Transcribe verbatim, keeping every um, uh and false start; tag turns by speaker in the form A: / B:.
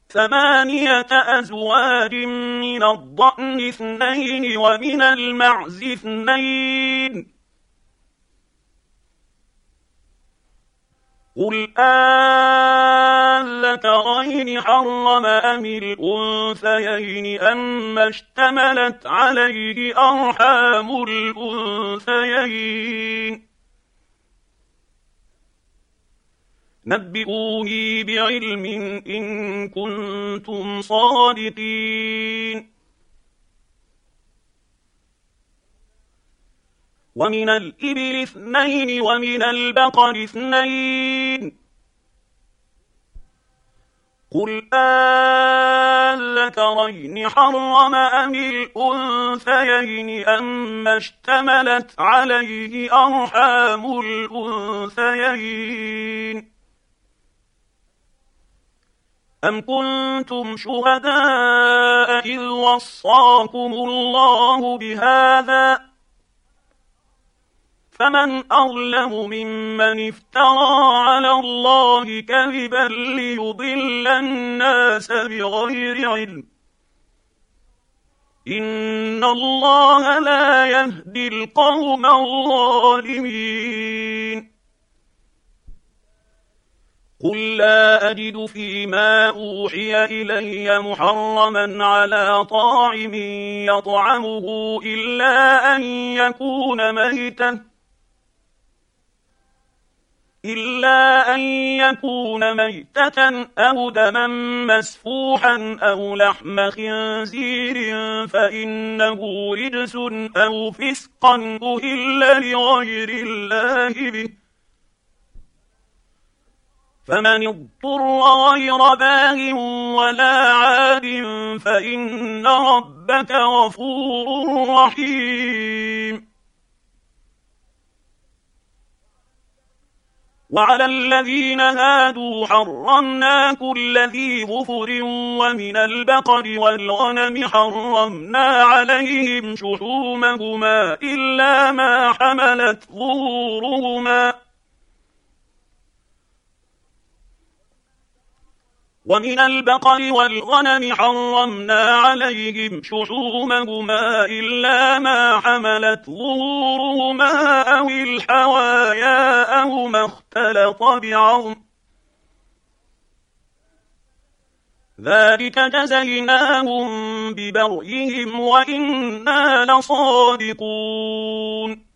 A: ثمانية أزواج من الضأن اثنين ومن المعز اثنين قل آلذكرين حرم أم الأنثيين أما اشتملت عليه أرحام الأنثيين نبئوني بعلم إن كنتم صادقين ومن الإبل اثنين ومن البقر اثنين قل آلذكرين حرم أم الأنثيين أما اشتملت عليه أرحام الأنثيين أم كنتم شهداء إذ وصاكم الله بهذا فمن أظلم ممن افترى على الله كذبا ليضل الناس بغير علم إن الله لا يهدي القوم الظالمين قل لا أجد فيما أوحي إلي محرما على طاعم يطعمه إلا أن يكون ميتا إلا أن يكون ميتة أو دما مسفوحا أو لحم خنزير فإنه رجس أو فسقا أهل لغير الله به فمن اضطر غير باغ ولا عاد فإن ربك غفور رحيم وعلى الذين هادوا حرمنا كل ذي ظفر ومن البقر والغنم حرمنا عليهم شحومهما إلا ما حملت ظهورهما ومن البقر والغنم حرمنا عليهم شحومهما إلا ما حملت ظهورهما أو الحوايا أو ما اختلط بعظم ذلك جزيناهم ببغيهم وإنا لصادقون